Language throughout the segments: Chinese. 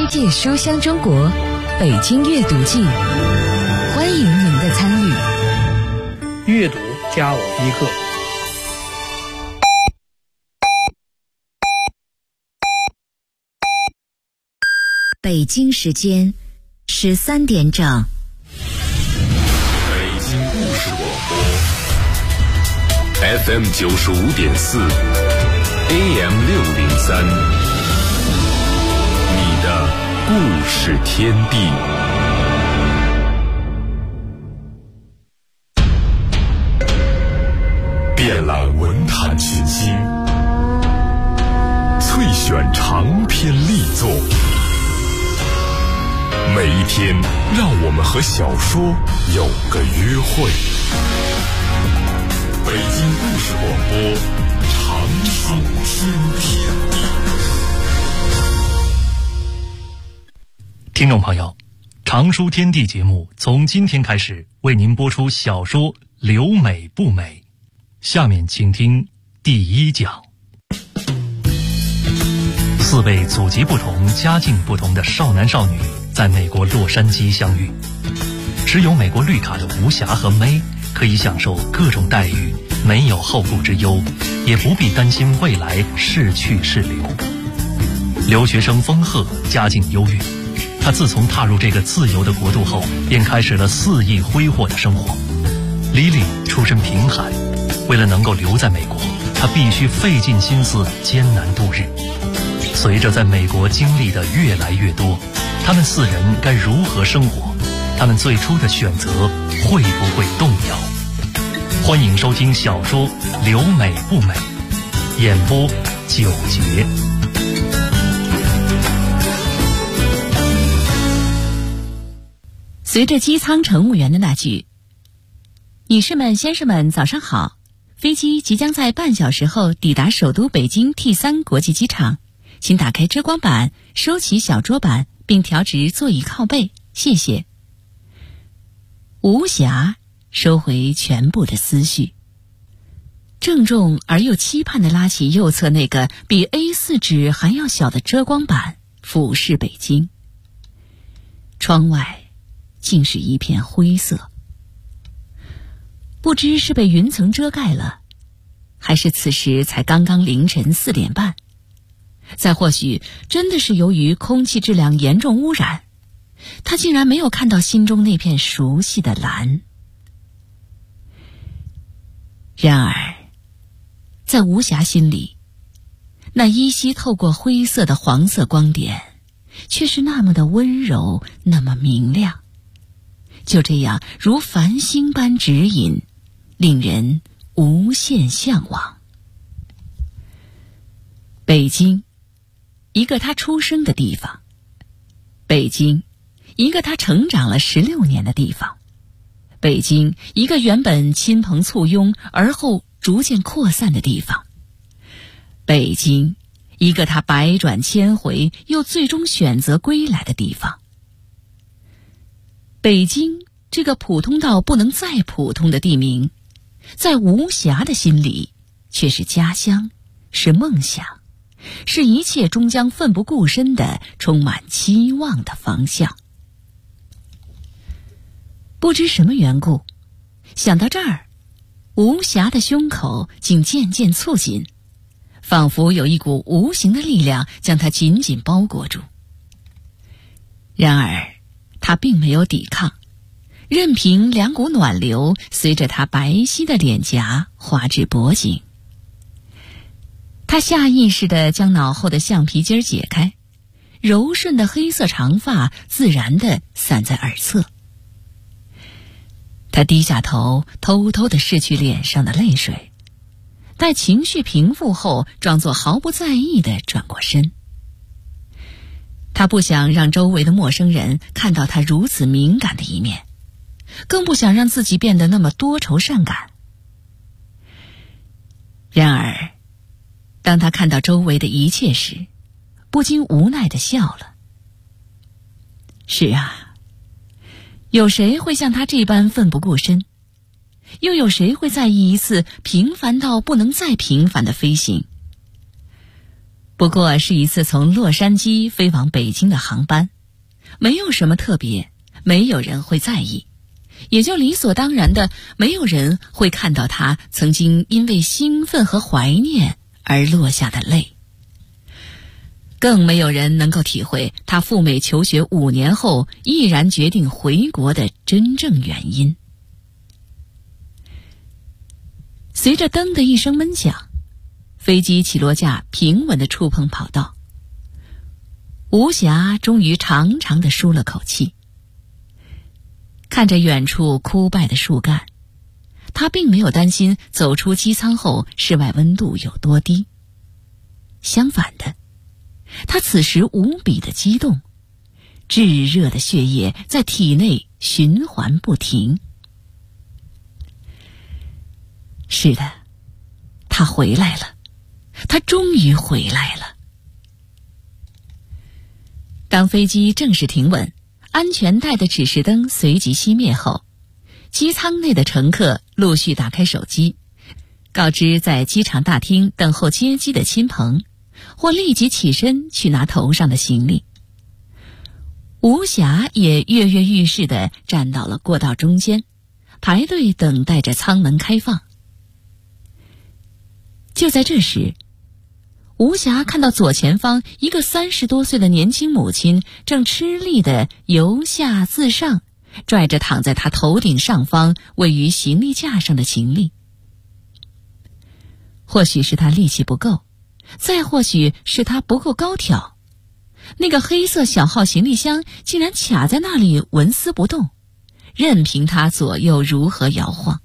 世界书香中国北京阅读季，欢迎您的参与。 阅读加我一课。 北京时间13点整。 北京故事广播 FM 95.4 AM 603，你的故事天地。遍览文坛群星，萃选长篇力作。每一天，让我们和小说有个约会。北京故事广播，长寿天地。 听众朋友，长书天地节目从今天开始为您播出小说《留美不美》，下面请听第一讲。4位祖籍不同、家境不同的少男少女在美国洛杉矶相遇，持有美国绿卡的吴霞和May可以享受各种待遇，没有后顾之忧，也不必担心未来是去是留。留学生风鹤家境优越，他自从踏入这个自由的国度后，便开始了肆意挥霍的生活。Lily出身贫寒，为了能够留在美国，他必须费尽心思艰难度日。随着在美国经历的越来越多，他们4人该如何生活？他们最初的选择会不会动摇？欢迎收听小说《留美不美》，演播9节。 随着机舱乘务员的那句“女士们、先生们，早上好”，飞机即将在半小时后抵达首都北京 T3 国际机场，请打开遮光板，收起小桌板，并调直座椅靠背，谢谢。吴霞收回全部的思绪，郑重而又期盼地拉起右侧那个比 A4 纸还要小的遮光板，俯视北京。窗外竟是一片灰色，不知是被云层遮盖了，还是此时才刚刚凌晨4点半，再或许真的是由于空气质量严重污染，他竟然没有看到心中那片熟悉的蓝。然而在吴霞心里，那依稀透过灰色的黄色光点却是那么的温柔，那么明亮，就这样如繁星般指引，令人无限向往。北京，一个他出生的地方；北京，一个他成长了16年的地方；北京，一个原本亲朋簇拥而后逐渐扩散的地方；北京，一个他百转千回又最终选择归来的地方。北京这个普通到不能再普通的地名，在吴霞的心里却是家乡，是梦想，是一切终将奋不顾身的充满期望的方向。不知什么缘故，想到这儿，吴霞的胸口竟渐渐促紧，仿佛有一股无形的力量将她紧紧包裹住。然而她并没有抵抗，任凭2股暖流随着她白皙的脸颊滑至脖颈。她下意识地将脑后的橡皮筋解开，柔顺的黑色长发自然地散在耳侧。她低下头，偷偷地拭去脸上的泪水，待情绪平复后，装作毫不在意地转过身。她不想让周围的陌生人看到她如此敏感的一面，更不想让自己变得那么多愁善感。然而当她看到周围的一切时，不禁无奈地笑了。是啊，有谁会像她这般奋不顾身？又有谁会在意一次平凡到不能再平凡的飞行？ 不过是一次从洛杉矶飞往北京的航班，没有什么特别，没有人会在意，也就理所当然的，没有人会看到他曾经因为兴奋和怀念而落下的泪，更没有人能够体会他赴美求学5年后毅然决定回国的真正原因。随着噔的一声闷响，飞机起落架平稳地触碰跑道，吴霞终于长长地舒了口气。看着远处枯败的树干，他并没有担心走出机舱后室外温度有多低，相反的，他此时无比的激动，炙热的血液在体内循环不停。是的，他回来了，他终于回来了。当飞机正式停稳，安全带的指示灯随即熄灭后，机舱内的乘客陆续打开手机，告知在机场大厅等候接机的亲朋，或立即起身去拿头上的行李。吴霞也跃跃欲试地站到了过道中间，排队等待着舱门开放。就在这时，吴霞看到左前方一个30多岁的年轻母亲正吃力地由下自上拽着躺在她头顶上方位于行李架上的行李。或许是她力气不够，再或许是她不够高挑，那个黑色小号行李箱竟然卡在那里纹丝不动，任凭她左右如何摇晃。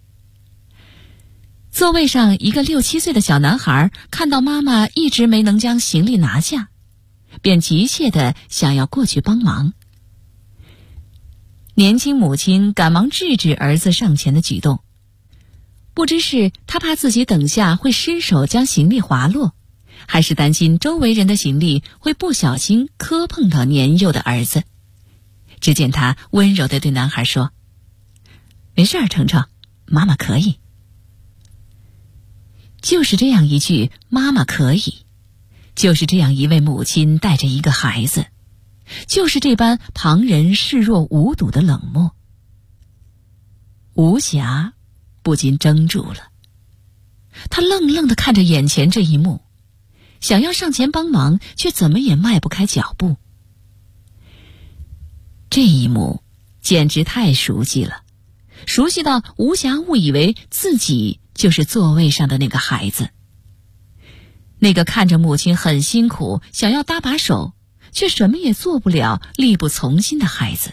座位上一个6、7岁的小男孩看到妈妈一直没能将行李拿下，便急切地想要过去帮忙。年轻母亲赶忙制止儿子上前的举动，不知是他怕自己等下会失手将行李滑落，还是担心周围人的行李会不小心磕碰到年幼的儿子。只见他温柔地对男孩说：“没事儿，程程，妈妈可以。”就是这样一句“妈妈可以”，就是这样一位母亲带着一个孩子，就是这般旁人视若无睹的冷漠。吴霞不禁怔住了，她愣愣地看着眼前这一幕，想要上前帮忙，却怎么也迈不开脚步。这一幕简直太熟悉了，熟悉到吴霞误以为自己就是座位上的那个孩子，那个看着母亲很辛苦，想要搭把手，却什么也做不了，力不从心的孩子。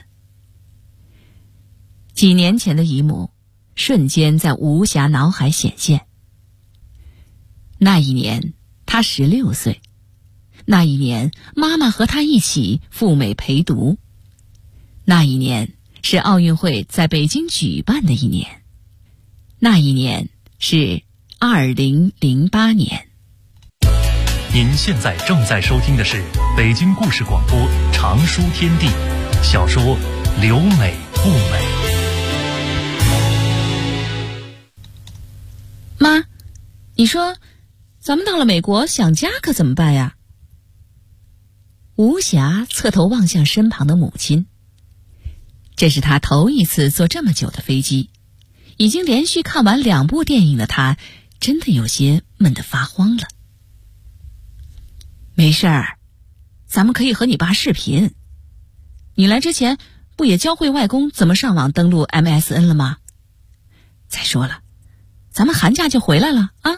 几年前的一幕瞬间在吴霞脑海显现。那一年她16岁，那一年妈妈和她一起赴美陪读，那一年是奥运会在北京举办的一年，那一年是2008年。 您现在正在收听的是北京故事广播长书天地小说《留美不美》。 妈，你说咱们到了美国想家可怎么办呀？吴霞侧头望向身旁的母亲，这是她头一次坐这么久的飞机，已经连续看完2部电影的她，真的有些闷得发慌了。没事儿，咱们可以和你爸视频。你来之前不也教会外公怎么上网登录 MSN 了吗？再说了，咱们寒假就回来了啊。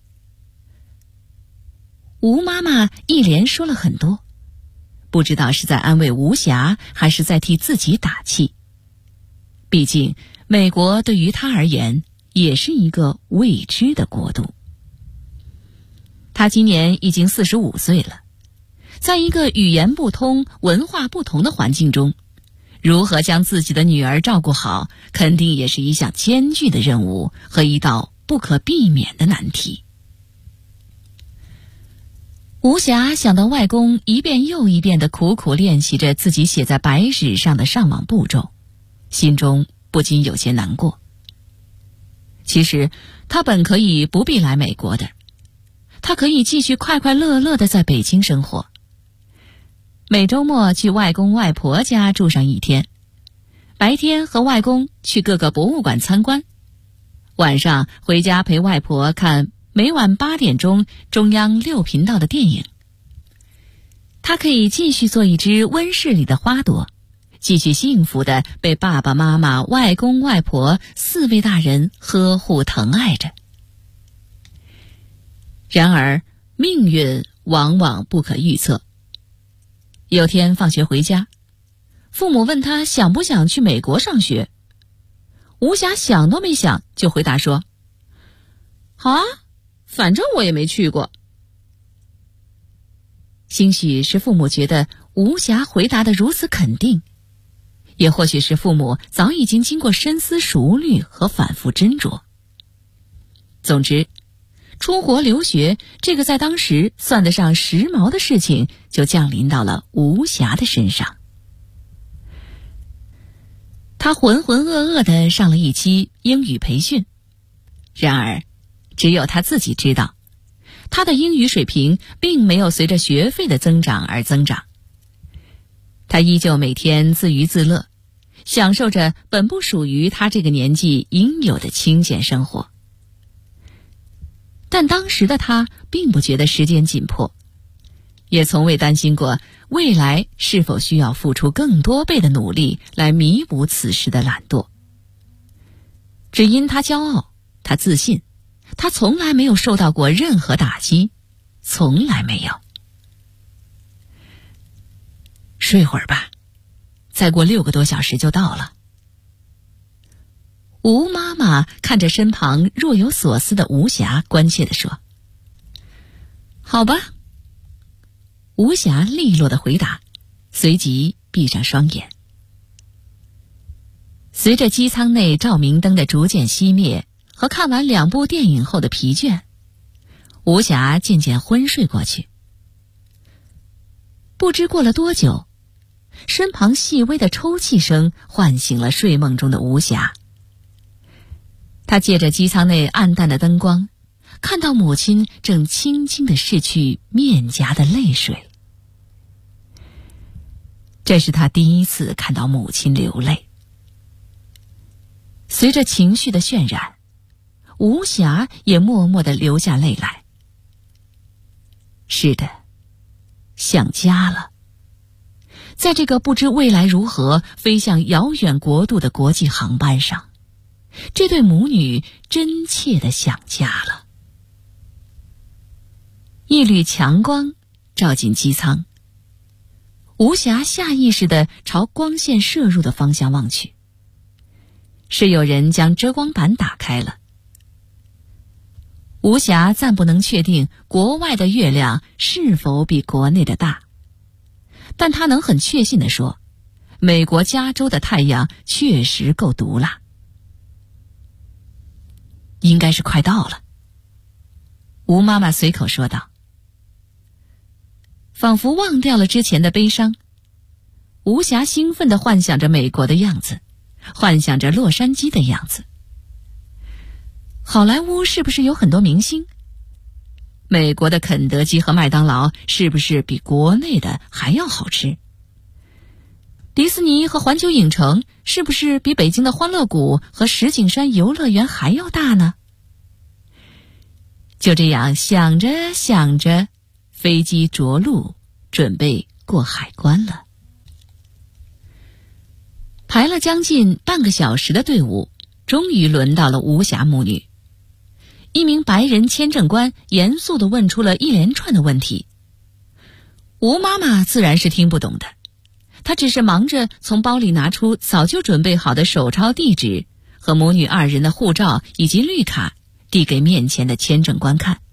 吴妈妈一连说了很多，不知道是在安慰吴霞，还是在替自己打气。毕竟美国对于她而言也是一个未知的国度。她今年已经45岁了，在一个语言不通、文化不同的环境中，如何将自己的女儿照顾好，肯定也是一项艰巨的任务和一道不可避免的难题。吴霞想到外公一遍又一遍地苦苦练习着自己写在白纸上的上网步骤，心中不禁有些难过。其实他本可以不必来美国的， 她可以继续快快乐乐地在北京生活。每周末去外公外婆家住上1天，白天和外公去各个博物馆参观，晚上回家陪外婆看每晚8点钟中央6频道的电影。她可以继续做一只温室里的花朵，继续幸福地被爸爸妈妈、外公外婆4位大人呵护疼爱着。然而命运往往不可预测。有天放学回家，父母问他想不想去美国上学，吴霞想都没想就回答说：好啊，反正我也没去过。兴许是父母觉得吴霞回答得如此肯定，也或许是父母早已经经过深思熟虑和反复斟酌。总之，出国留学这个在当时算得上时髦的事情就降临到了吴霞的身上。她浑浑噩噩地上了一期英语培训，然而只有她自己知道，她的英语水平并没有随着学费的增长而增长。她依旧每天自娱自乐，享受着本不属于她这个年纪应有的清闲生活。但当时的她并不觉得时间紧迫，也从未担心过未来是否需要付出更多倍的努力来弥补此时的懒惰。只因她骄傲，她自信，她从来没有受到过任何打击，从来没有。睡会儿吧，再过6个多小时就到了。吴妈妈看着身旁若有所思的吴霞，关切地说：好吧。吴霞利落地回答，随即闭上双眼。随着机舱内照明灯的逐渐熄灭和看完2部电影后的疲倦，吴霞渐渐昏睡过去。不知过了多久，身旁细微的抽泣声唤醒了睡梦中的吴霞。她借着机舱内暗淡的灯光，看到母亲正轻轻地拭去面颊的泪水。这是她第一次看到母亲流泪。随着情绪的渲染，吴霞也默默地流下泪来。是的，想家了。在这个不知未来如何飞向遥远国度的国际航班上，这对母女真切地想家了。一缕强光照进机舱，吴霞下意识地朝光线射入的方向望去，是有人将遮光板打开了。吴霞暂不能确定国外的月亮是否比国内的大，但她能很确信地说，美国加州的太阳确实够毒辣。应该是快到了，吴妈妈随口说道。仿佛忘掉了之前的悲伤，吴霞兴奋地幻想着美国的样子，幻想着洛杉矶的样子。好莱坞是不是有很多明星？美国的肯德基和麦当劳是不是比国内的还要好吃？迪士尼和环球影城是不是比北京的欢乐谷和石景山游乐园还要大呢？就这样想着想着，飞机着陆，准备过海关了。排了将近半个小时的队伍，终于轮到了吴霞母女。一名白人签证官严肃地问出了一连串的问题。吴妈妈自然是听不懂的，她只是忙着从包里拿出早就准备好的手抄地址和母女2人的护照以及绿卡，递给面前的签证官看。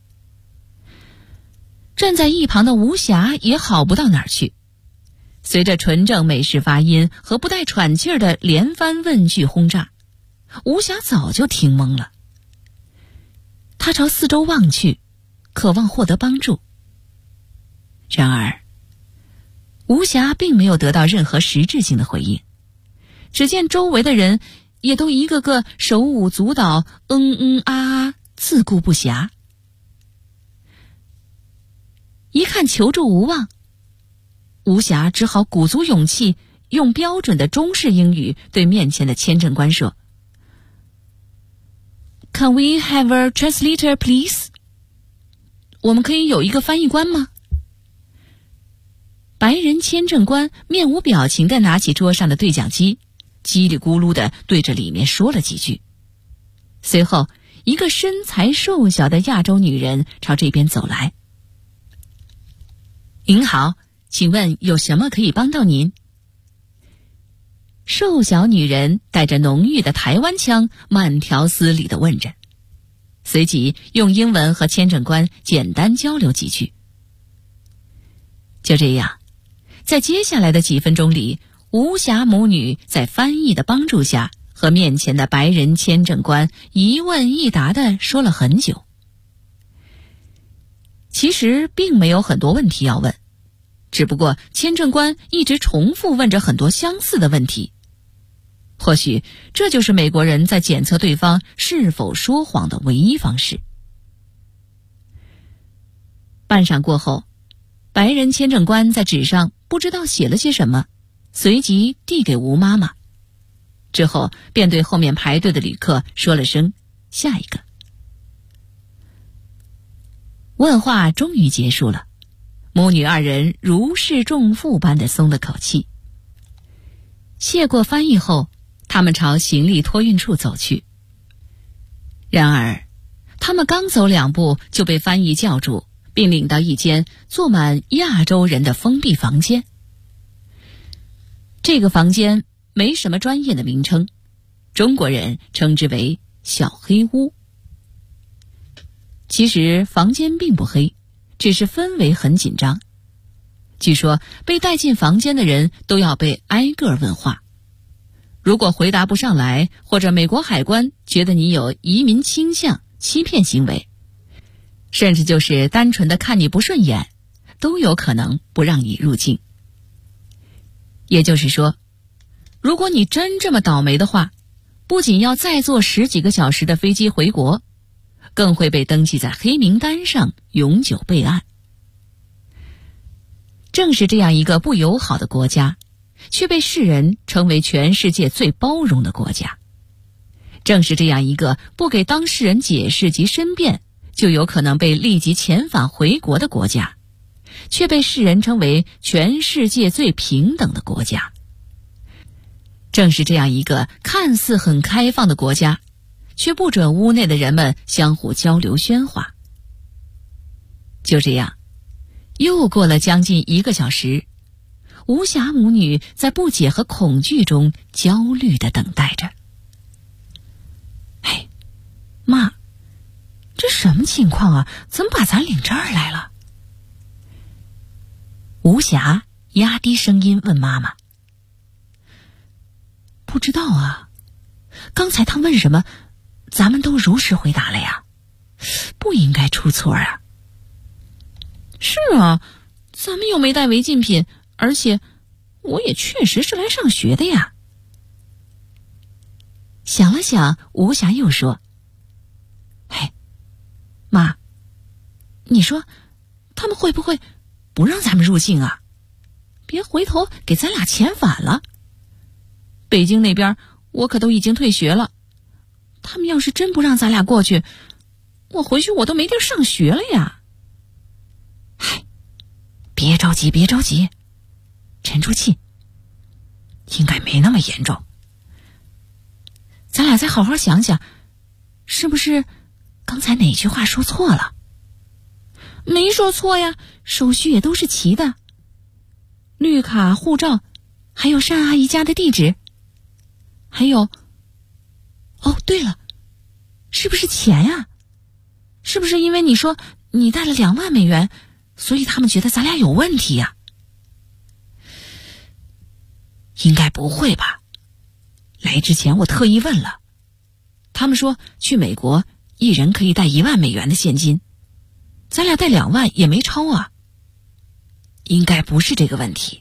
站在一旁的吴霞也好不到哪儿去，随着纯正美式发音和不带喘气儿的连番问句轰炸，吴霞早就听懵了。她朝四周望去，渴望获得帮助。然而，吴霞并没有得到任何实质性的回应，只见周围的人也都一个个手舞足蹈，啊啊，自顾不暇。 一看求助无望，吴霞只好鼓足勇气，用标准的中式英语对面前的签证官说 Can we have a translator, please? 我们可以有一个翻译官吗？白人签证官面无表情地拿起桌上的对讲机，叽里咕噜地对着里面说了几句。随后，一个身材瘦小的亚洲女人朝这边走来。您好，请问有什么可以帮到您？瘦小女人带着浓郁的台湾腔，慢条斯理地问着，随即用英文和签证官简单交流几句。就这样，在接下来的几分钟里，吴霞母女在翻译的帮助下，和面前的白人签证官一问一答地说了很久。其实并没有很多问题要问，只不过签证官一直重复问着很多相似的问题。或许这就是美国人在检测对方是否说谎的唯一方式。半晌过后，白人签证官在纸上不知道写了些什么，随即递给吴妈妈，之后便对后面排队的旅客说了声下一个。问话终于结束了，母女二人如释重负般的松了口气。谢过翻译后，他们朝行李托运处走去。然而他们刚走2步就被翻译叫住，并领到一间坐满亚洲人的封闭房间。这个房间没什么专业的名称，中国人称之为小黑屋。其实房间并不黑，只是氛围很紧张。据说被带进房间的人都要被挨个问话，如果回答不上来，或者美国海关觉得你有移民倾向、欺骗行为，甚至就是单纯的看你不顺眼，都有可能不让你入境。也就是说，如果你真这么倒霉的话，不仅要再坐10几个小时的飞机回国，更会被登记在黑名单上，永久备案。正是这样一个不友好的国家，却被世人称为全世界最包容的国家。正是这样一个不给当事人解释及申辩，就有可能被立即遣返回国的国家，却被世人称为全世界最平等的国家。正是这样一个看似很开放的国家，却不准屋内的人们相互交流喧哗。就这样，又过了将近1个小时，吴霞母女在不解和恐惧中焦虑地等待着。哎，妈，这什么情况啊？怎么把咱领这儿来了？吴霞压低声音问妈妈。不知道啊，刚才他问什么，咱们都如实回答了呀，不应该出错啊。是啊，咱们又没带违禁品，而且我也确实是来上学的呀。想了想，吴霞又说：嘿，妈，你说他们会不会不让咱们入境啊？别回头给咱俩遣返了。北京那边我可都已经退学了，他们要是真不让咱俩过去，我回去我都没地儿上学了呀。嗨，别着急，别着急，沉住气，应该没那么严重。咱俩再好好想想，是不是刚才哪句话说错了？没说错呀，手续也都是齐的，绿卡、护照，还有单阿姨家的地址，还有，哦，对了，是不是钱呀？是不是因为你说你带了2万美元，所以他们觉得咱俩有问题呀？应该不会吧？来之前我特意问了，他们说去美国一人可以带1万美元的现金，咱俩带2万也没超啊，应该不是这个问题。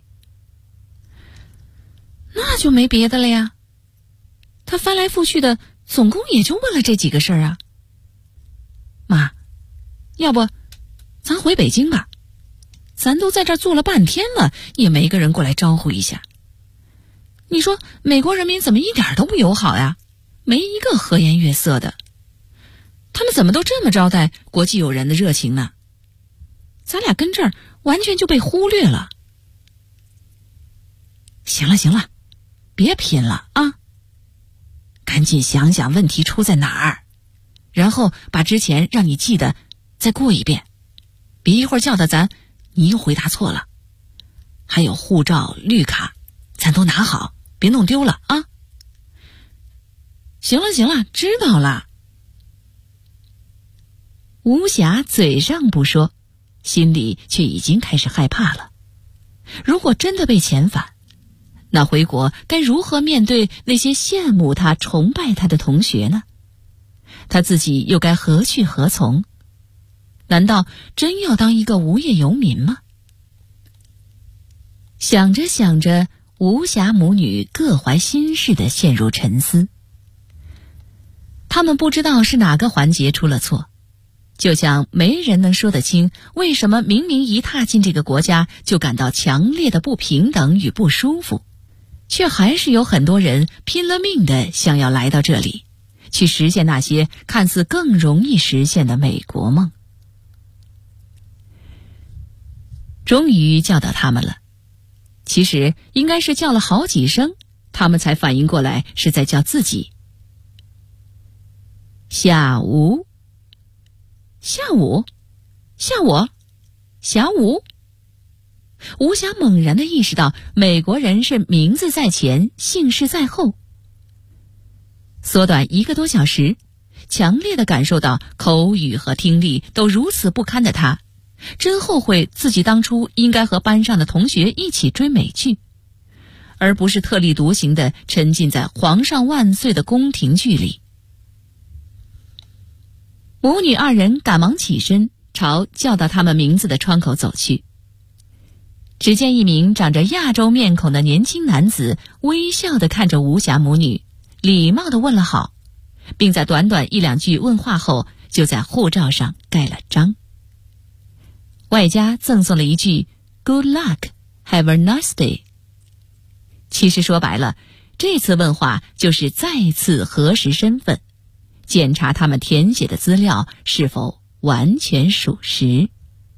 那就没别的了呀，他翻来覆去的总共也就问了这几个事儿啊。妈，要不咱回北京吧， 咱都在这儿坐了半天了，也没个人过来招呼一下。你说美国人民怎么一点都不友好呀？没一个和颜悦色的。他们怎么都这么招待国际友人的热情呢？咱俩跟这儿完全就被忽略了。行了，别拼了啊！赶紧想想问题出在哪儿，然后把之前让你记得再过一遍，别一会儿叫的咱你又回答错了。还有护照、绿卡，咱都拿好，别弄丢了啊！行了，知道了。吴霞嘴上不说，心里却已经开始害怕了。如果真的被遣返，那回国该如何面对那些羡慕他、崇拜他的同学呢？他自己又该何去何从？难道真要当一个无业游民吗？想着想着，吴霞母女各怀心事地陷入沉思。他们不知道是哪个环节出了错，就像没人能说得清为什么明明一踏进这个国家就感到强烈的不平等与不舒服，却还是有很多人拼了命的想要来到这里，去实现那些看似更容易实现的美国梦。终于叫到他们了，其实应该是叫了好几声，他们才反应过来是在叫自己。夏吴，吴霞猛然地意识到，美国人是名字在前，姓氏在后。缩短1个多小时，强烈地感受到口语和听力都如此不堪的他，真后悔自己当初应该和班上的同学一起追美剧，而不是特立独行地沉浸在皇上万岁的宫廷剧里。母女2人赶忙起身，朝叫到他们名字的窗口走去。只见一名长着亚洲面孔的年轻男子微笑地看着吴霞母女，礼貌地问了好，并在短短1、2句问话后，就在护照上盖了章，外加赠送了一句 Good luck, have a nice day。 其实说白了，这次问话就是再次核实身份，检查他们填写的资料是否完全属实。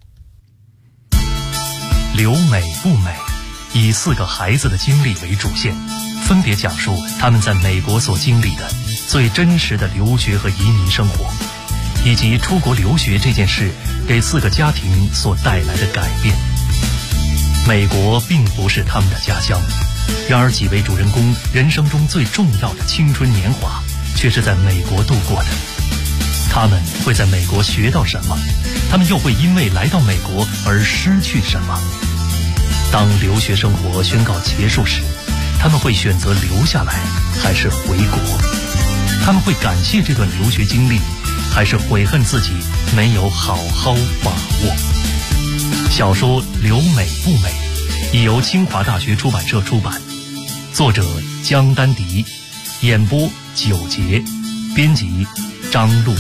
留美不美，以4个孩子的经历为主线，分别讲述他们在美国所经历的最真实的留学和移民生活，以及出国留学这件事给4个家庭所带来的改变。美国并不是他们的家乡，然而几位主人公人生中最重要的青春年华却是在美国度过的。他们会在美国学到什么？他们又会因为来到美国而失去什么？当留学生活宣告结束时，他们会选择留下来还是回国？他们会感谢这段留学经历，还是悔恨自己没有好好把握？小说《留美不美》已由清华大学出版社出版，作者江丹迪，演播9节，编辑张璐。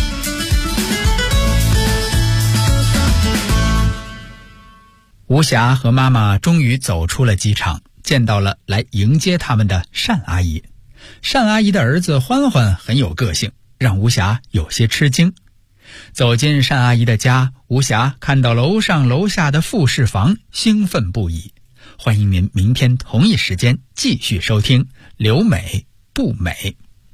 吴霞和妈妈终于走出了机场，见到了来迎接他们的单阿姨。单阿姨的儿子欢欢很有个性，让吴霞有些吃惊。走进单阿姨的家，吴霞看到楼上楼下的复式房，兴奋不已。欢迎您明天同一时间继续收听《留美不美》。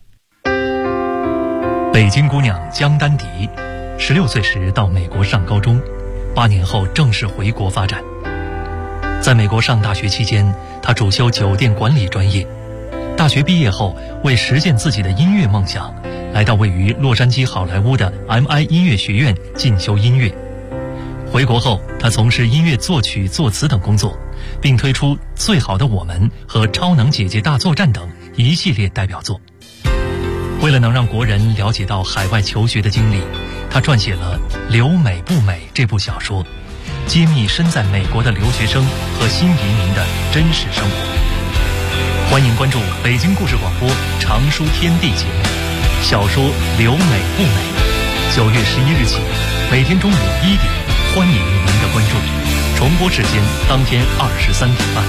北京姑娘江丹迪，16岁时到美国上高中，8年后正式回国发展。在美国上大学期间，她主修酒店管理专业。大学毕业后，为实现自己的音乐梦想，来到位于洛杉矶好莱坞的 MI 音乐学院进修音乐。回国后，她从事音乐作曲、作词等工作，并推出《最好的我们》和《超能姐姐大作战》等一系列代表作。为了能让国人了解到海外求学的经历，他撰写了《留美不美》这部小说，揭秘身在美国的留学生和新移民的真实生活。欢迎关注北京故事广播常书天地节目，小说《留美不美》，9月11日起，每天中午1点，欢迎您的关注。 重播时间当天23点半。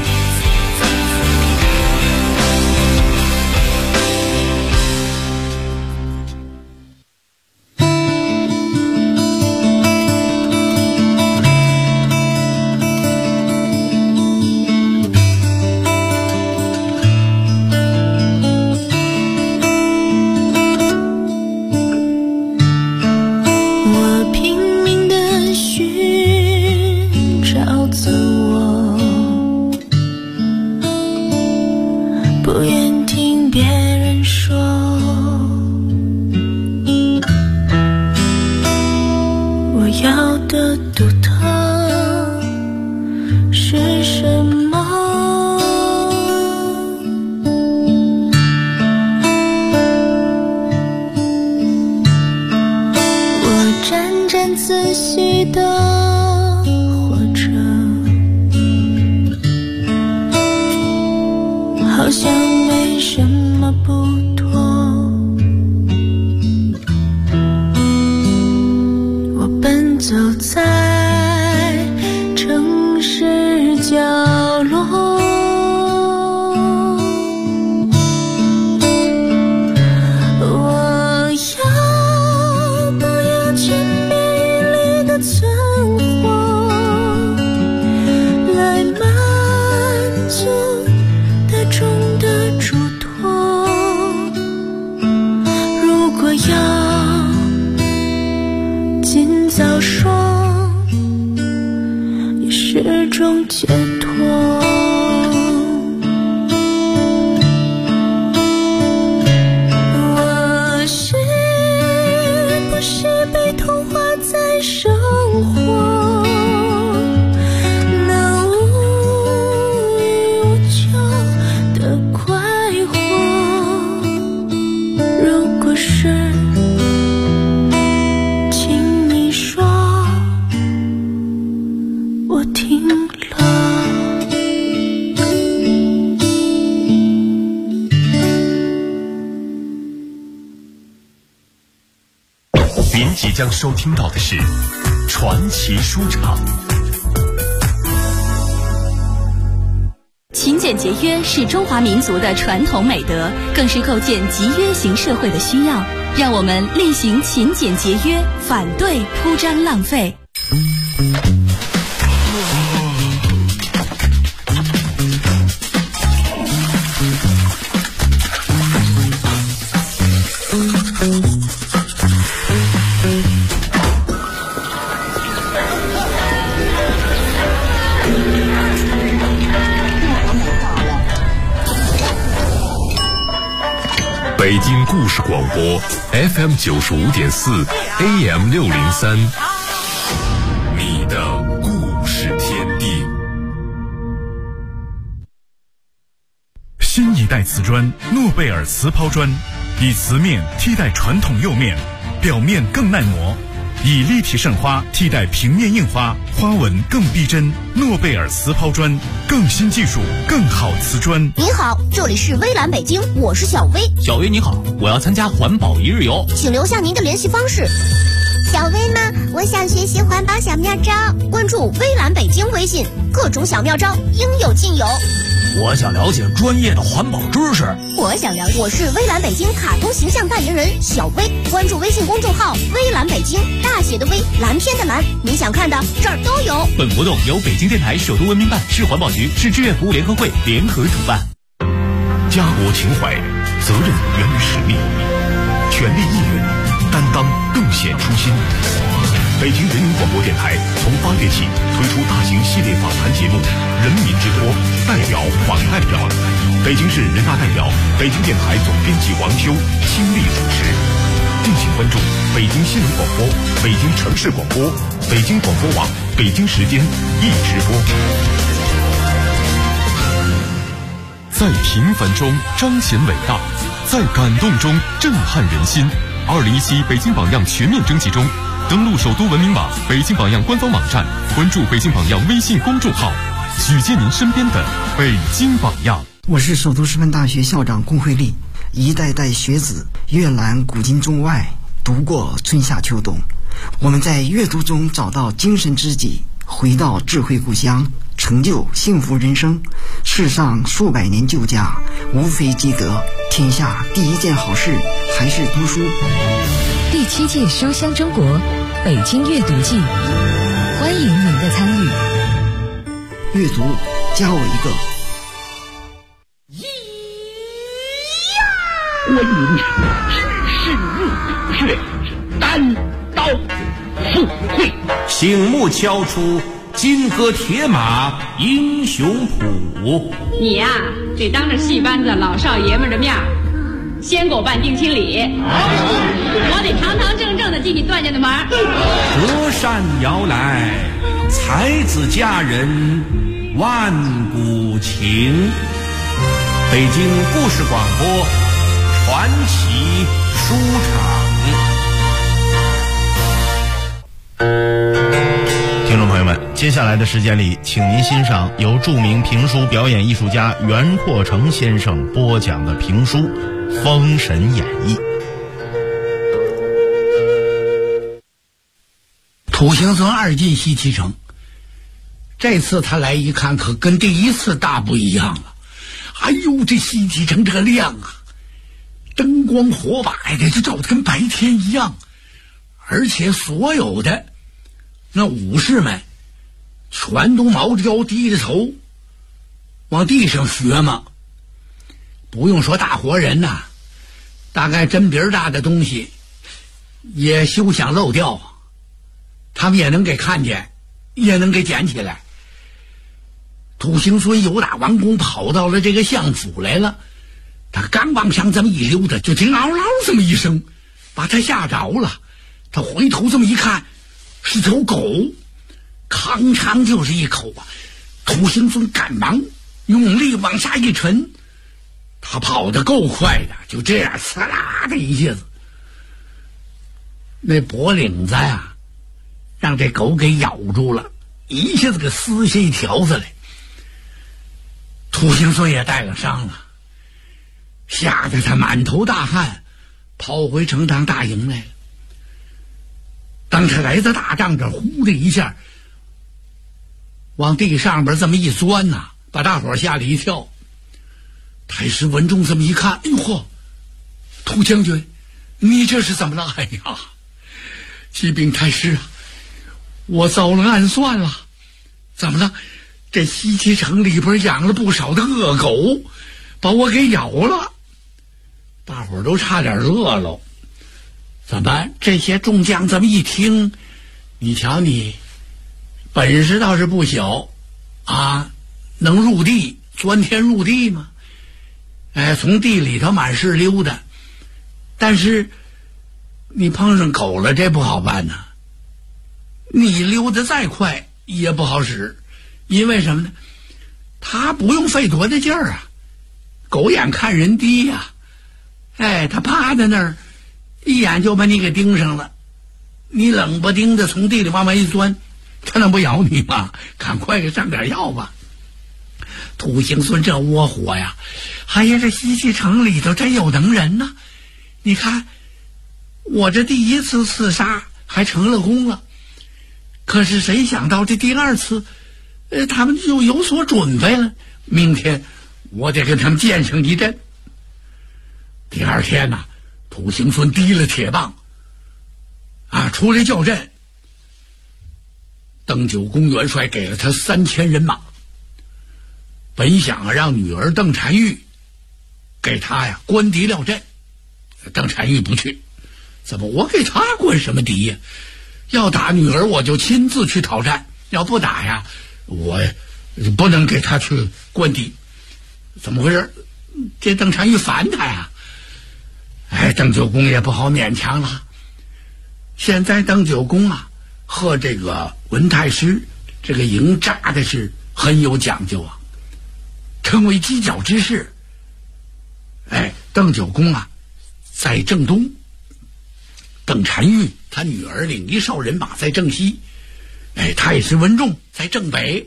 即将收听到的是传奇书场。 勤俭节约是中华民族的传统美德，更是构建集约型社会的需要。让我们厉行勤俭节约，反对铺张浪费。 北京故事广播 FM 95.4 AM 603，你的故事天地。 新一代瓷砖诺贝尔瓷抛砖，以瓷面替代传统釉面，表面更耐磨，以立体渗花替代平面印花，花纹更逼真。诺贝尔瓷抛砖，更新技术，更好瓷砖。 您好，这里是微蓝北京，我是小薇。 小薇你好，我要参加环保一日游， 请留下您的联系方式。 小薇吗？我想学习环保小妙招， 关注微蓝北京微信，各种小妙招应有尽有。 我想了解专业的环保知识。 我是微蓝北京卡通形象代言人小薇，关注微信公众号微蓝北京，大写的微，蓝天的蓝，你想看的这儿都有。 本活动由北京电台首都文明办、市环保局、市志愿服务联合会联合主办。 家国情怀，责任源于使命，权力义务，担当更显初心。北京人民广播电台从8月起推出大型系列访谈节目《人民之托》，代表访代表。北京市人大代表、北京电台总编辑王修倾力主持。敬请关注北京新闻广播、北京城市广播、北京广播网、北京时间一直播。 在平凡中彰显伟大，在感动中震撼人心。2017北京榜样全面征集中，登录首都文明网、北京榜样官方网站，关注北京榜样微信公众号，举荐您身边的北京榜样。 我是首都师范大学校长龚慧丽，一代代学子阅览古今中外，读过春夏秋冬，我们在阅读中找到精神知己， 回到智慧故乡，成就幸福人生。世上数百年旧家，无非积德。天下第一件好事还是读书。 第7届书香中国北京阅读季，欢迎您的参与。 阅读，加我一个。 观音山只深入骨血，单刀赴会， 醒目敲出金戈铁马英雄谱。 你呀，得当着戏班子老少爷们的面先给我办定亲礼，我得堂堂正正的进你段家的门。 隔山摇来，才子佳人万古情。北京故事广播传奇书场。 听众朋友们，接下来的时间里，请您欣赏由著名评书表演艺术家袁阔成先生播讲的评书《封神演义》。 土行孙二进西岐城，这次他来一看，可跟第一次大不一样了。哎呦，这西岐城这亮啊，灯光火把的，就照得跟白天一样。而且所有的那武士们全都毛着腰低着头往地上学嘛。不用说大活人呐，大概针鼻大的东西也休想漏掉，他们也能给看见，也能给捡起来。土行孙由打王宫跑到了这个相府来了，他刚往上这么一溜达，就听嗷嗷这么一声，把他吓着了。他回头这么一看，是条狗，吭哧就是一口啊！土行孙赶忙用力往下一沉，他跑得够快的，就这样呲啦的一下子，那脖领子呀，让这狗给咬住了，一下子给撕下一条子来。土行孙也带了伤了，吓得他满头大汗，跑回成堂大营来了。当他来到大帐这，呼的一下往地上边这么一钻呐，把大伙吓了一跳。太师文仲这么一看，哎呦嚯，土将军，你这是怎么了？哎呀，启禀太师啊，我遭了暗算了。怎么了？这西岐城里边养了不少的恶狗，把我给咬了。大伙儿都差点乐了。怎么这些众将这么一听，你瞧你本事倒是不小啊，能入地，钻天入地吗？哎，从地里头满是溜达。但是你碰上狗了，这不好办呐。你溜达再快也不好使，因为什么呢？他不用费多大劲儿啊，狗眼看人低呀。哎，他趴在那儿，一眼就把你给盯上了。你冷不丁的从地里往外一钻，他能不咬你吗？赶快给上点药吧。土行孙这窝火呀，哎呀，这西岐城里头真有能人呐。你看我这第一次刺杀还成了功了，可是谁想到这第二次他们就有所准备了。明天我得跟他们见上一阵。第二天呢，土行孙提了铁棒啊，出来叫阵。邓九公元帅给了他3000人马，本想让女儿邓婵玉给他呀官敌料阵。邓婵玉不去，怎么我给他官什么敌呀？要打女儿我就亲自去讨战，要不打呀我不能给他去官敌。怎么回事？这邓婵玉烦他呀。哎，邓九公也不好勉强了。现在邓九公啊和这个文太师这个营扎的是很有讲究啊，成为犄角之势。哎，邓九公啊在正东，邓婵玉他女儿领1哨人马在正西，哎，太师文仲在正北。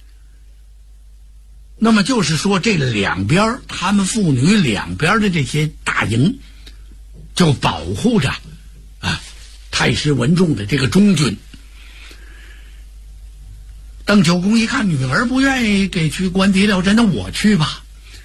那么就是说这两边他们父女两边的这些大营就保护着太师文仲的这个中军。 邓九公一看女儿不愿意给去关帝庙镇，那我去吧。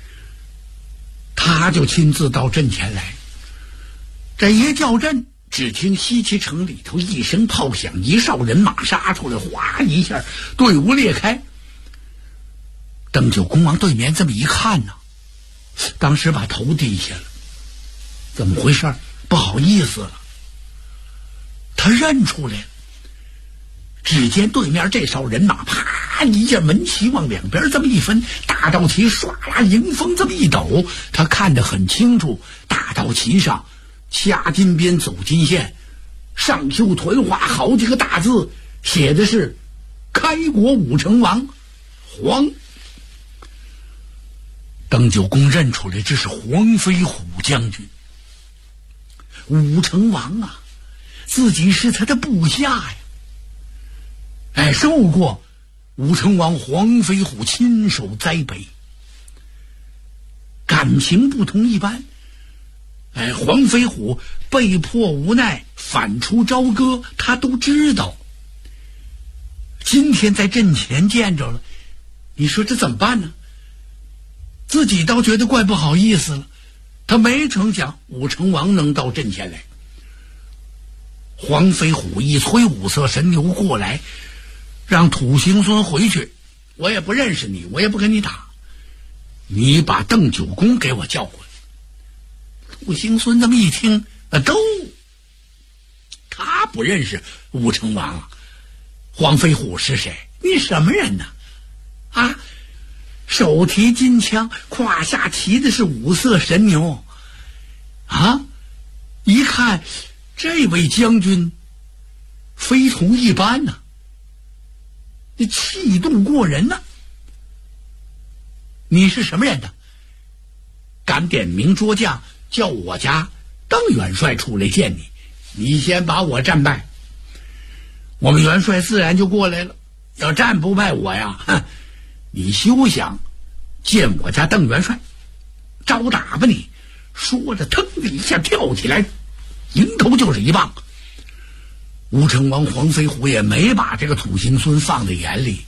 他就亲自到阵前来。这一叫阵，只听西岐城里头一声炮响，一哨人马杀出来，哗一下队伍裂开。邓九公往对面这么一看呢，当时把头低下了。怎么回事？不好意思了。他认出来了，只见对面这哨人马啪一下门旗往两边这么一分，大道旗唰啦迎风这么一抖，他看得很清楚，大道旗上掐金边走金线，上绣团花好几个大字，写的是开国武成王黄。邓九公认出来，这是黄飞虎将军。武成王啊，自己是他的部下呀，受过武成王黄飞虎亲手栽培，感情不同一般。黄飞虎被迫无奈反出朝歌，他都知道。今天在阵前见着了，你说这怎么办呢？自己倒觉得怪不好意思了，他没成想武成王能到阵前来。黄飞虎一催五色神牛过来，让土行孙回去，我也不认识你，我也不跟你打，你把邓九公给我叫过来。土行孙这么一听，他不认识武成王啊。黄飞虎是谁？你什么人呢？啊，手提金枪，胯下骑的是五色神牛啊！一看这位将军非同一般呐，你气度过人呐。你是什么人呢？敢点名捉将，叫我家邓元帅出来见你，你先把我战败，我们元帅自然就过来了。要战不败我呀，你休想见我家邓元帅，招打吧你！说着腾的一下跳起来，迎头就是一棒。武成王黄飞虎也没把这个土行孙放在眼里，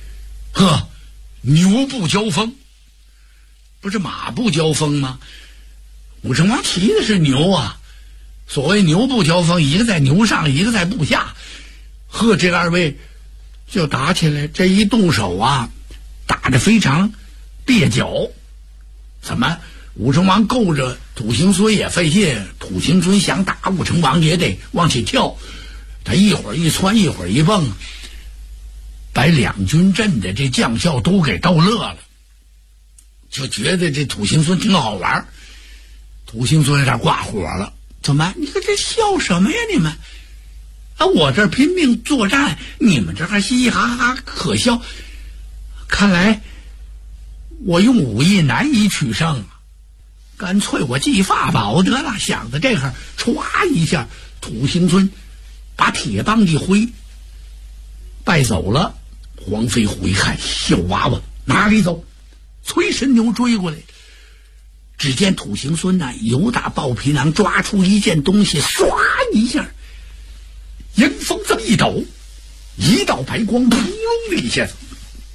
牛不交锋，不是马不交锋吗？武成王骑的是牛啊，所谓牛不交锋，一个在牛上，一个在部下。这二位就打起来，这一动手啊，打得非常蹩脚。怎么武成王够着土行孙也费劲，土行孙想打武成王也得往起跳，他一会儿一窜一会儿一蹦，把两军阵的这将校都给逗乐了，就觉得这土行孙挺好玩。土行孙有点挂火了，怎么你这笑什么呀你们啊？我这拼命作战，你们这还嘻嘻哈哈可笑，看来我用武艺难以取胜啊，干脆我继法宝得了。想到这会歘一下，土行孙把铁棒一挥，败走了。黄飞虎一看，小娃娃哪里走？崔神牛追过来，只见土行孙呢，由打豹皮囊抓出一件东西，唰一下，迎风这么一抖，一道白光扑隆的一下子。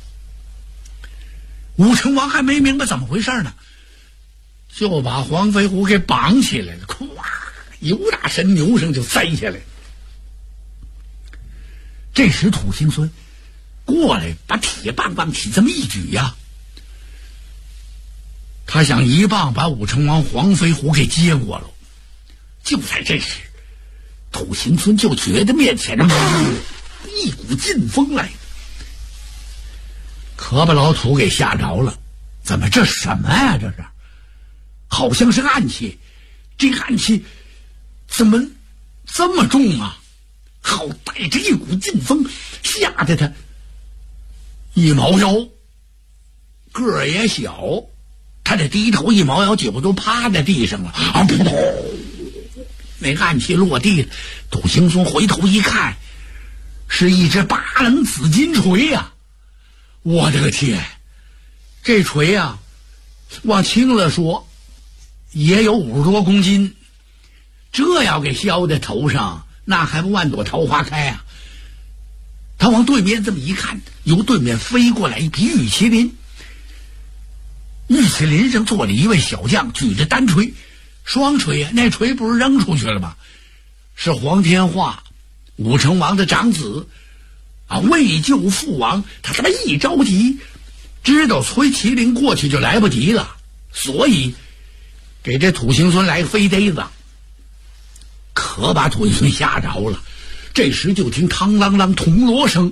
武成王还没明白怎么回事呢，就把黄飞虎给绑起来了，咵，由打神牛上就栽下来。这时土行孙过来，把铁棒往起这么一举呀，他想一棒把武成王黄飞虎给接过了。就在这时，土行孙就觉得面前一股劲风来，可把老土给吓着了。怎么这什么呀？这是好像是暗器，这暗器怎么这么重啊？好带着一股劲风，吓得他一毛腰，个儿也小，他这低头一毛腰，几乎都趴在地上了啊！扑通，那暗器落地了。土行孙回头一看，是一只八棱紫金锤呀！我的个天，这锤啊，往轻了说也有50多公斤，这要给削在头上，那还不万朵桃花开啊！ 他往对面这么一看，由对面飞过来一匹玉麒麟，玉麒麟上坐着一位小将，举着单锤，双锤啊，那锤不是扔出去了吗？是黄天化，武成王的长子啊，为救父王，他他妈一着急，知道崔麒麟过去就来不及了，所以给这土行孙来个飞呆子，可把土行孙吓着了。这时就听嘡啷啷铜锣声，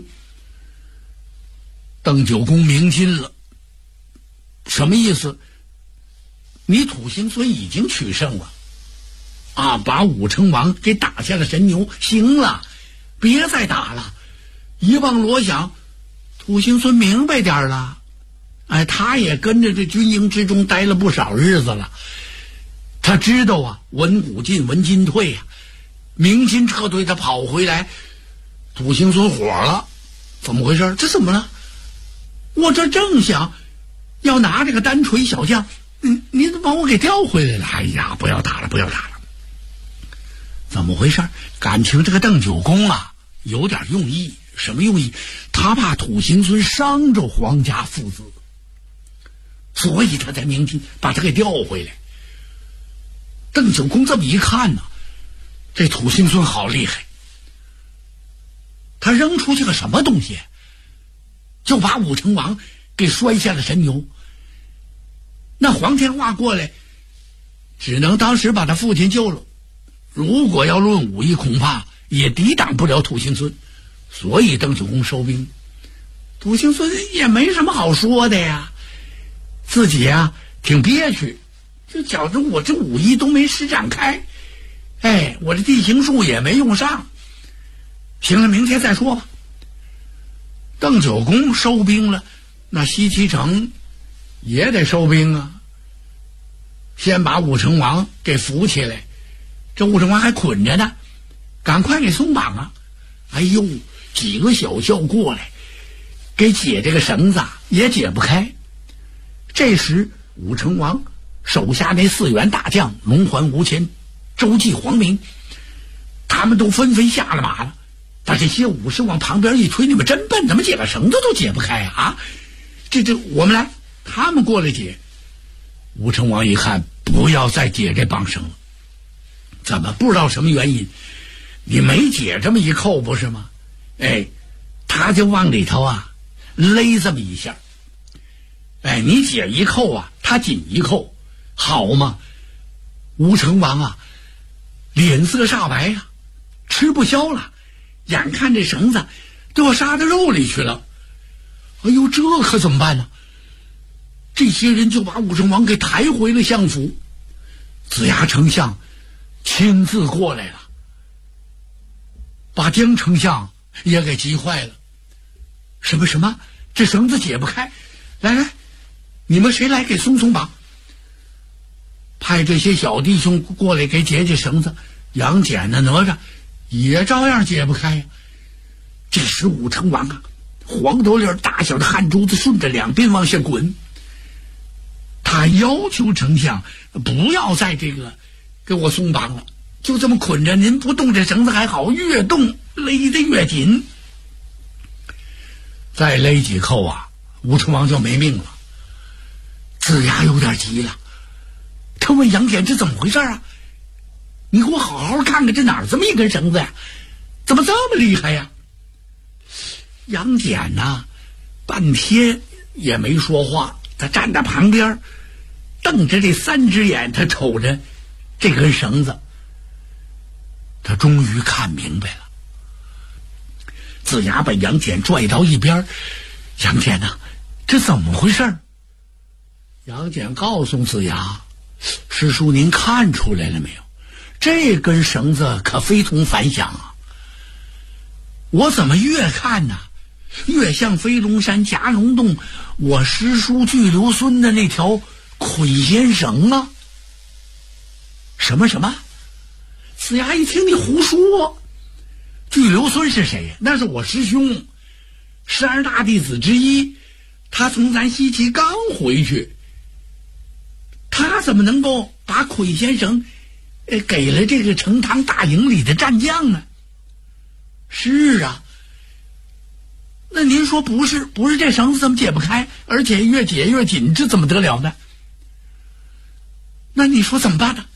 邓九公鸣金了。什么意思？你土行孙已经取胜了啊，把武成王给打下了神牛，行了，别再打了。一望锣响，土行孙明白点了，哎，他也跟着这军营之中待了不少日子了，他知道啊，文武进，文金退啊，鸣金撤退，他跑回来，土行孙火了，怎么回事？这怎么了？我这正想要拿这个单锤，小将，你怎么把我给调回来了？哎呀，不要打了，不要打了！怎么回事？感情这个邓九公啊，有点用意。什么用意？他怕土行孙伤着皇家父子，所以他才鸣金把他给调回来。邓九公这么一看呢，这土行孙好厉害，他扔出去个什么东西，就把武成王给摔下了神牛。那黄天化过来，只能当时把他父亲救了。如果要论武艺，恐怕也抵挡不了土行孙，所以邓九公收兵。土行孙也没什么好说的呀，自己啊挺憋屈，就觉着我这武艺都没施展开，哎，我这地形术也没用上。行了，明天再说吧。邓九公收兵了，那西岐城也得收兵啊。先把武成王给扶起来，这武成王还捆着呢，赶快给松绑啊！哎呦，几个小校过来给解这个绳子也解不开。这时武成王手下那4员大将龙环、吴谦、周济、黄明，他们都纷纷下了马了，把这些武士往旁边一推，你们真笨，怎么解个绳子都解不开啊？这我们来，他们过来解。武成王一看，不要再解这绑绳了，怎么不知道什么原因？你没解这么一扣不是吗？哎，他就往里头啊勒这么一下，哎，你解一扣啊，他紧一扣，好嘛？吴成王啊脸色煞白啊，吃不消了，眼看这绳子都要杀到肉里去了。哎呦，这可怎么办呢？这些人就把武成王给抬回了相府，子牙丞相亲自过来了，把江丞相也给急坏了。什么？这绳子解不开，来，你们谁来给松松绑？派这些小弟兄过来给解解绳子。杨戬的哪吒也照样解不开呀。这时武成王啊，黄豆粒大小的汗珠子顺着两边往下滚，他要求丞相不要再这个给我松绑了，就这么捆着，您不动这绳子还好，越动勒得越紧。再勒几扣啊，武成王就没命了。子牙有点急了，他问杨戬这怎么回事啊？你给我好好看看，这哪儿这么一根绳子呀？怎么这么厉害呀？杨戬呐，半天也没说话，他站在旁边瞪着这3只眼，他瞅着这根绳子，他终于看明白了。子牙把杨戬拽到一边，杨戬呐，这怎么回事？杨戬告诉子牙，师叔您看出来了没有？这根绳子可非同凡响啊！我怎么越看呢，越像飞龙山夹龙洞我师叔巨留孙的那条捆仙绳啊！什么？子牙一听你胡说，巨留孙是谁呀？那是我师兄，12大弟子之一，他从咱西岐刚回去，他怎么能够把捆仙绳给了这个成汤大营里的战将呢？是啊， 那您说不是这绳子怎么解不开，而且越解越紧，这怎么得了呢？那你说怎么办呢？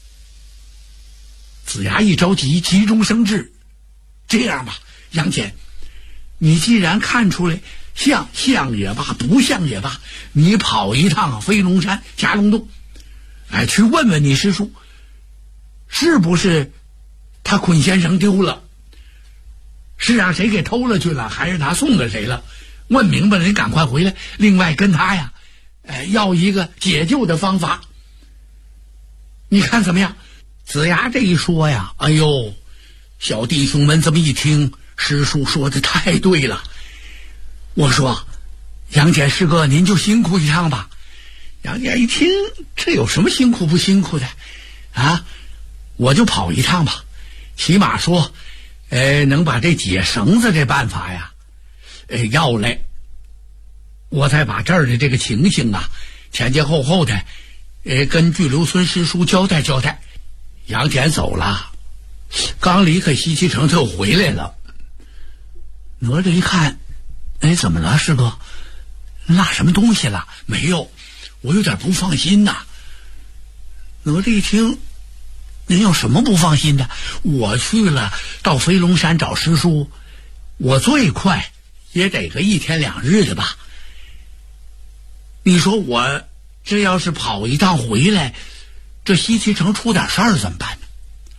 子牙一着急，急中生智，这样吧，杨戬，你既然看出来像也罢，不像也罢，你跑一趟飞龙山夹龙洞，去问问你师叔，是不是他捆仙绳丢了，是让谁给偷了去了，还是他送给谁了？问明白了，你赶快回来。另外跟他呀，要一个解救的方法，你看怎么样？子牙这一说呀，哎呦，小弟兄们这么一听，师叔说的太对了。我说，杨戬师哥，您就辛苦一趟吧。杨戬一听，这有什么辛苦不辛苦的啊？我就跑一趟吧，起码说，能把这解绳子这办法呀，要来，我再把这儿的这个情形啊，前前后后的，跟巨留孙师叔交代交代。杨戬走了，刚离开西岐城，他又回来了。哪吒一看，怎么了，师哥？落什么东西了？没有，我有点不放心呐。哪吒一听，您有什么不放心的？我去了，到飞龙山找师叔，我最快也得个1天2日的吧。你说我这要是跑一趟回来，这西岐城出点事儿怎么办呢？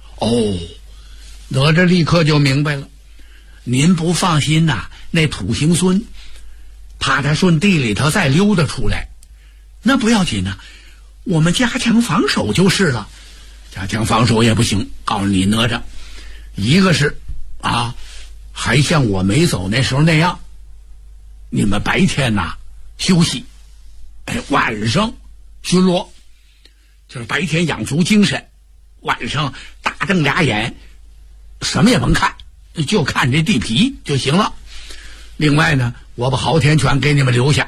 哪吒立刻就明白了，您不放心呐，那土行孙怕他顺地里头再溜达出来，那不要紧呐，我们加强防守就是了。加强防守也不行，告诉你哪吒，一个是还像我没走那时候那样，你们白天休息，晚上巡逻，就是白天养足精神，晚上大睁俩眼，什么也甭看，就看这地皮就行了。另外呢，我把昊天拳给你们留下，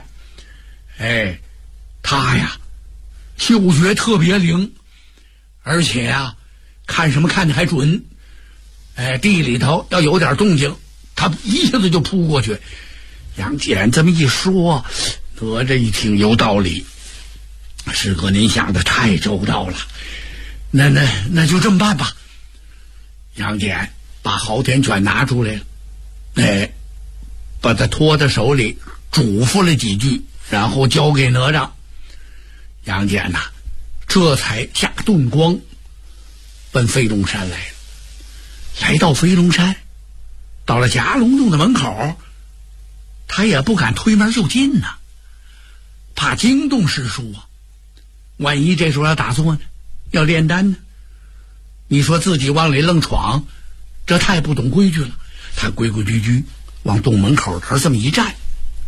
他呀嗅觉特别灵，而且看什么看得还准，地里头要有点动静，他一下子就扑过去。杨戬这么一说，哪吒一听有道理，师哥您想的太周到了，那就这么办吧。杨戬把昊天拳拿出来了，把他托在手里嘱咐了几句，然后交给哪吒。杨戬这才下遁光奔飞龙山来了。来到飞龙山，到了夹龙洞的门口，他也不敢推门就进呐，怕惊动师叔啊。万一这时候要打坐呢，要炼丹呢，你说自己往里愣闯，这太不懂规矩了。他规规矩矩往洞门口这这么一站，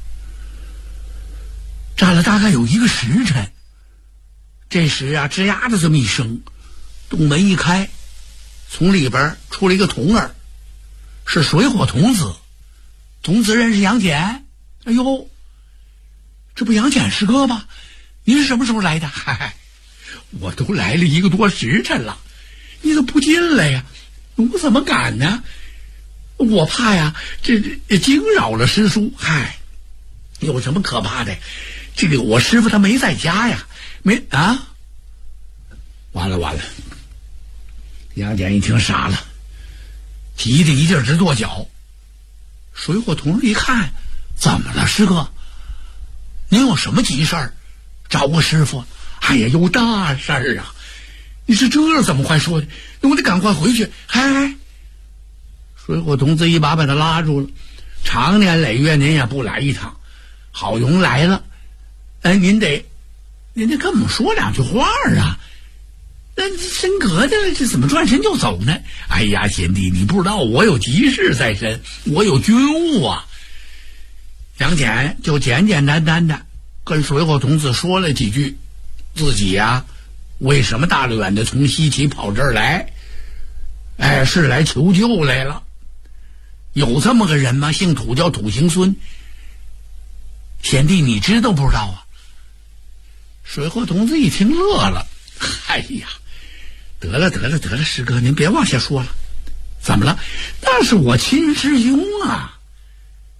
站了大概有1个时辰。这时吱呀的这么一声，洞门一开，从里边出了一个童儿，是水火童子。童子认识杨戬，哎呦，这不杨戬师哥吗？您是什么时候来的？嗨，我都来了1个多时辰了，你怎么不进来呀？我怎么敢呢？我怕呀，这惊扰了师叔。嗨，有什么可怕的？这个我师父他没在家呀，完了！杨戬一听傻了，急得一劲直跺脚。水火童一看，怎么了，师哥？您有什么急事儿？找我师父？哎呀，有大事儿啊！你是这怎么快说的？我得赶快回去。嗨，水火童子一把他拉住了。长年累月您也不来一趟，好容易来了，您得跟我们说2句话啊！那身隔的这怎么转身就走呢？哎呀，贤弟，你不知道我有急事在身，我有军务啊！杨戬就简简单单的跟水火童子说了几句，自己为什么大老远的从西岐跑这儿来？是来求救来了。有这么个人吗？姓土，叫土行孙。贤弟，你知道不知道啊？水火童子一听乐了，哎呀，得了，师哥您别往下说了。怎么了？那是我亲师兄啊，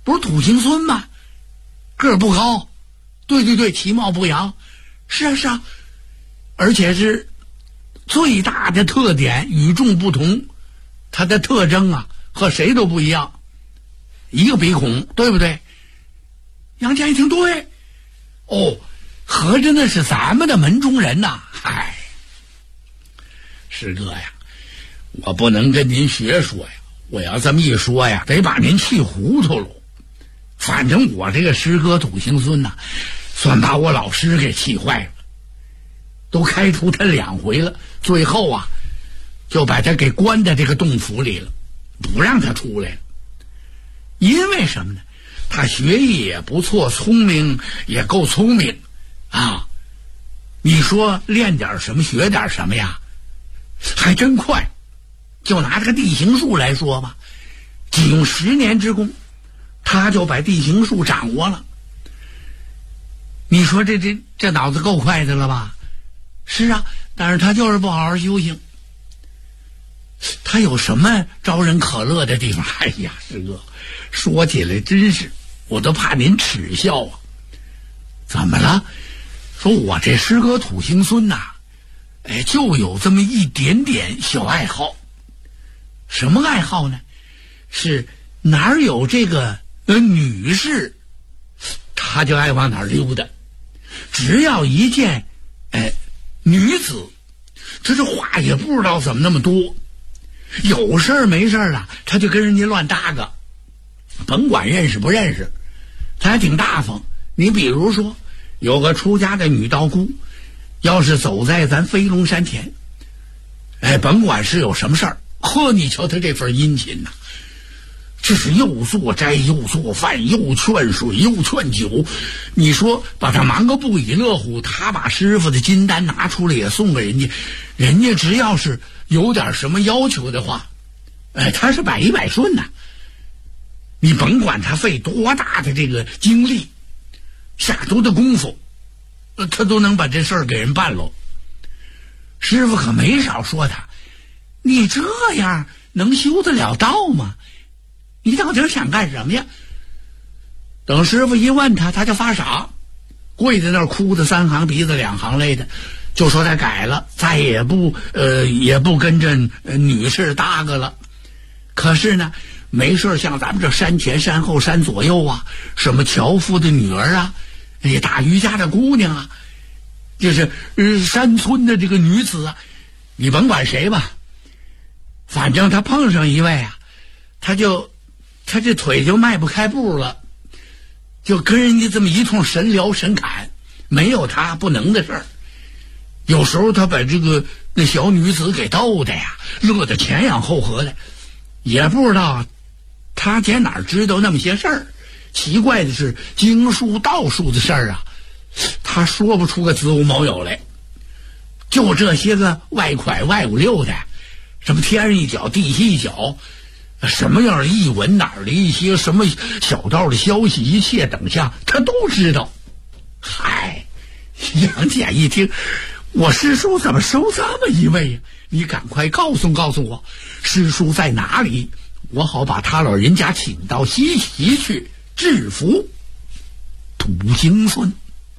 不是土行孙吗？个儿不高，对，其貌不扬，是啊，而且是最大的特点与众不同，他的特征啊和谁都不一样，一个鼻孔，对不对？杨家一听对，合着那是咱们的门中人呐！嗨，师哥呀，我不能跟您学说呀，我要这么一说呀，得把您气糊涂了。反正我这个师哥土行孙呐，算把我老师给气坏了，都开除他2回了，最后啊，就把他给关在这个洞府里了，不让他出来了。因为什么呢？他学艺也不错，聪明也够聪明啊。你说练点什么学点什么呀，还真快。就拿这个地形术来说吧，仅用10年之功，他就把地形术掌握了。你说这脑子够快的了吧？是啊，但是他就是不好好修行。他有什么招人可乐的地方？哎呀，师哥，说起来真是，我都怕您耻笑啊。怎么了？说我这师哥土行孙呐，就有这么一点点小爱好。什么爱好呢？是哪儿有这个女士，他就爱往哪儿溜达。只要一见女子，这话也不知道怎么那么多，有事儿没事儿啊，他就跟人家乱搭个，甭管认识不认识，他还挺大方。你比如说有个出家的女道姑，要是走在咱飞龙山前，甭管是有什么事儿，呵，你瞧他这份殷勤呐，这是又做斋又做饭又劝水又劝酒，你说把他忙个不亦乐乎。他把师傅的金丹拿出来也送给人家，人家只要是有点什么要求的话，他是百依百顺呐。你甭管他费多大的这个精力，下多的功夫，他都能把这事儿给人办喽。师傅可没少说他，你这样能修得了道吗？你到底想干什么呀？等师傅一问他，他就发傻，跪在那儿哭的3行鼻子2行泪的，就说他改了，再也不跟这女士搭个了。可是呢，没事像咱们这山前山后山左右啊，什么樵夫的女儿啊，打渔家的姑娘啊，就是山村的这个女子啊，你甭管谁吧，反正他碰上一位啊，他这腿就迈不开步了，就跟人家这么一通神聊神侃，没有他不能的事儿。有时候他把那小女子给逗的呀，乐得前仰后合的，也不知道他在哪儿知道那么些事儿。奇怪的是，经术道术的事儿啊，他说不出个子午卯酉来。就这些个外快外五六的，什么天上一脚地下一脚，什么样的译文，哪儿的一些什么小道的消息，一切等下他都知道。嗨，杨戬一听，我师叔怎么收这么一位呀？你赶快告诉我，师叔在哪里，我好把他老人家请到西岐去制服土行孙。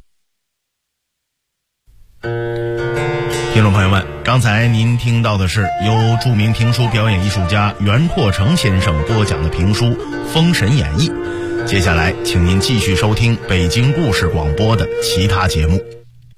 听众朋友们，刚才您听到的是由著名评书表演艺术家袁阔成先生播讲的评书《封神演义》。接下来请您继续收听北京故事广播的其他节目。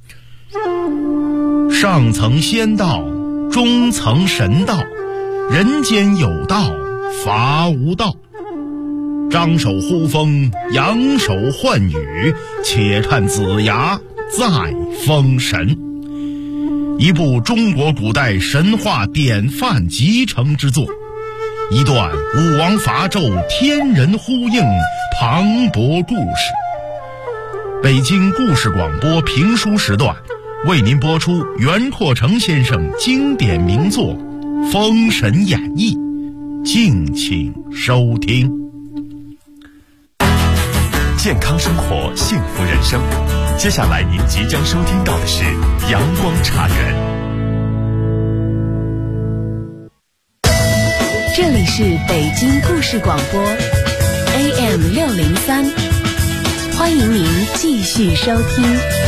上层仙道，中层神道，人间有道，伐无道。张手呼风，扬手唤雨，且看子牙再封神。一部中国古代神话典范集成之作，一段武王伐纣天人呼应磅礴故事。北京故事广播评书时段为您播出袁阔成先生经典名作《封神演义》，敬请收听。 健康生活，幸福人生。接下来您即将收听到的是阳光茶园。 这里是北京故事广播 AM603，欢迎您继续收听。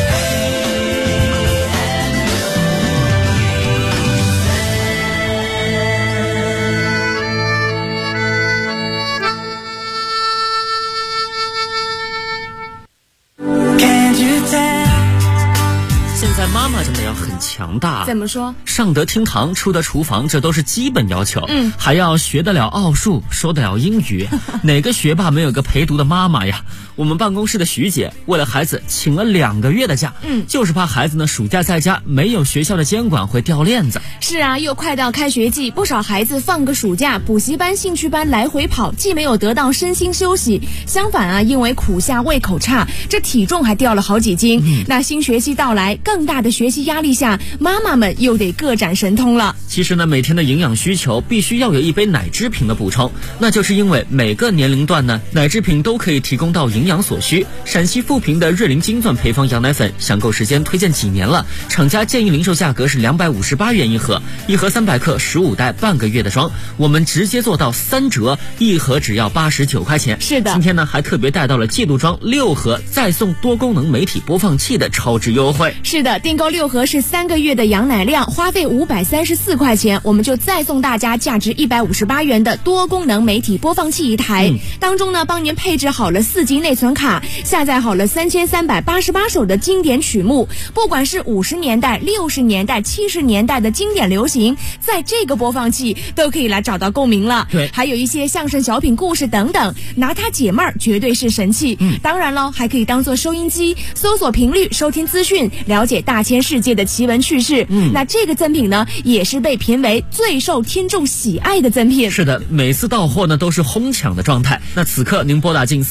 现在妈妈真的要很强大。 怎么说？ 上得厅堂，出得厨房，这都是基本要求。还要学得了奥数，说得了英语。哪个学霸没有个陪读的妈妈呀？我们办公室的徐姐为了孩子请了2个月的假，就是怕孩子呢暑假在家没有学校的监管会掉链子。 是啊，又快到开学季，不少孩子放个暑假，补习班、兴趣班来回跑，既没有得到身心休息，相反啊，因为苦下胃口差，这体重还掉了好几斤。那新学期到来，更大的学习压力下，妈妈们又得各展神通了。 其实呢，每天的营养需求必须要有一杯奶制品的补充，那就是因为每个年龄段呢，奶制品都可以提供到营养所需。陕西富平的瑞麟金钻配方羊奶粉享购时间推荐几年了，厂家建议零售价格是258元一盒，一盒300克15袋半个月的装，我们直接做到3折，一盒只要89块钱。 是的， 今天呢还特别带到了季度装6盒，再送多功能媒体播放器的超值优惠。 是的，订购6盒是3个月的羊奶量，花费534块钱，我们就再送大家价值158元的多功能媒体播放器一台。当中呢，帮您配置好了4G 内存卡，下载好了3388首的经典曲目，不管是50年代、60年代、70年代的经典流行，在这个播放器都可以来找到共鸣了。 对， 还有一些相声、小品、故事等等，拿它解闷儿绝对是神器。当然了，还可以当做收音机，搜索频率，收听资讯，了解大千世界的奇闻趣事。那这个赠品呢，也是被评为最受听众喜爱的赠品。 是的，每次到货呢都是哄抢的状态。那此刻您拨打进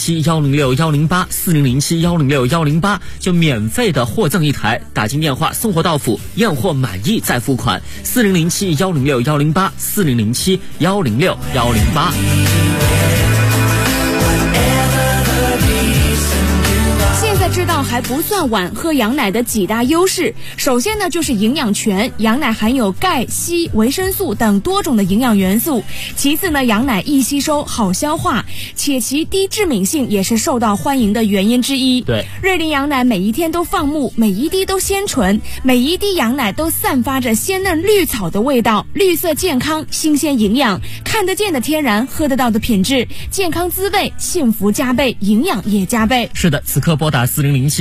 4007-106-108，4007-106-108，就免费的获赠一台，打进电话送货到府，验货满意再付款。4007-106-108，4007-106-108。 知道还不算晚，喝羊奶的几大优势。首先呢，就是营养全，羊奶含有钙、硒、维生素等多种的营养元素。其次呢，羊奶易吸收、好消化，且其低致敏性也是受到欢迎的原因之一。 对， 瑞麟羊奶每一天都放牧，每一滴都鲜纯，每一滴羊奶都散发着鲜嫩绿草的味道，绿色健康，新鲜营养，看得见的天然，喝得到的品质，健康滋味，幸福加倍，营养也加倍。 是的，此刻拨打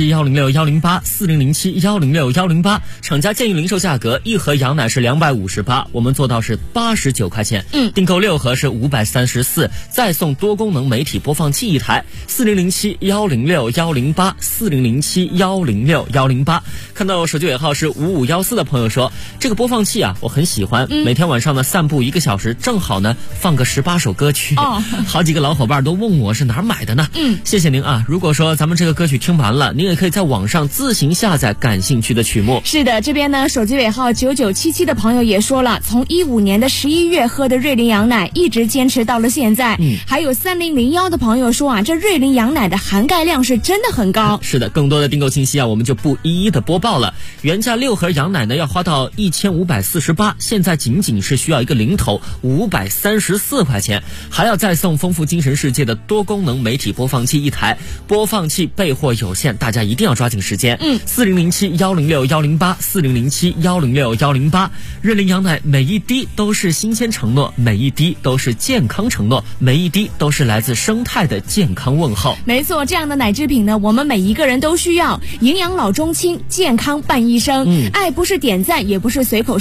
4007-106-108，4007-106-108，厂家建议零售价格，一盒羊奶是258，我们做到是89块钱。订购6盒是534，再送多功能媒体播放器一台。4007-106-108，4007-106-108。看到手机尾号是5514的朋友说，这个播放器啊，我很喜欢，每天晚上呢散步1个小时，正好呢放个18首歌曲。好几个老伙伴都问我是哪儿买的呢？谢谢您啊。如果说咱们这个歌曲听完了，您也可以在网上自行下载感兴趣的曲目。 是的，这边呢手机尾号9977的朋友也说了，从15年的11月喝的瑞麟羊奶一直坚持到了现在。还有3001的朋友说啊，这瑞麟羊奶的含钙量是真的很高。 是的，更多的订购信息啊，我们就不一一的播报了。原价6盒羊奶呢要花到1548，现在仅仅是需要一个零头534块钱，还要再送丰富精神世界的多功能媒体播放器一台。播放器备货有限，大家一定要抓紧时间。4007-106-108，4007-106-108。瑞麟羊奶每一滴都是新鲜承诺，每一滴都是健康承诺，每一滴都是来自生态的健康问候。 没错，这样的奶制品呢，我们每一个人都需要，营养老中青，健康伴一生。爱不是点赞，也不是随口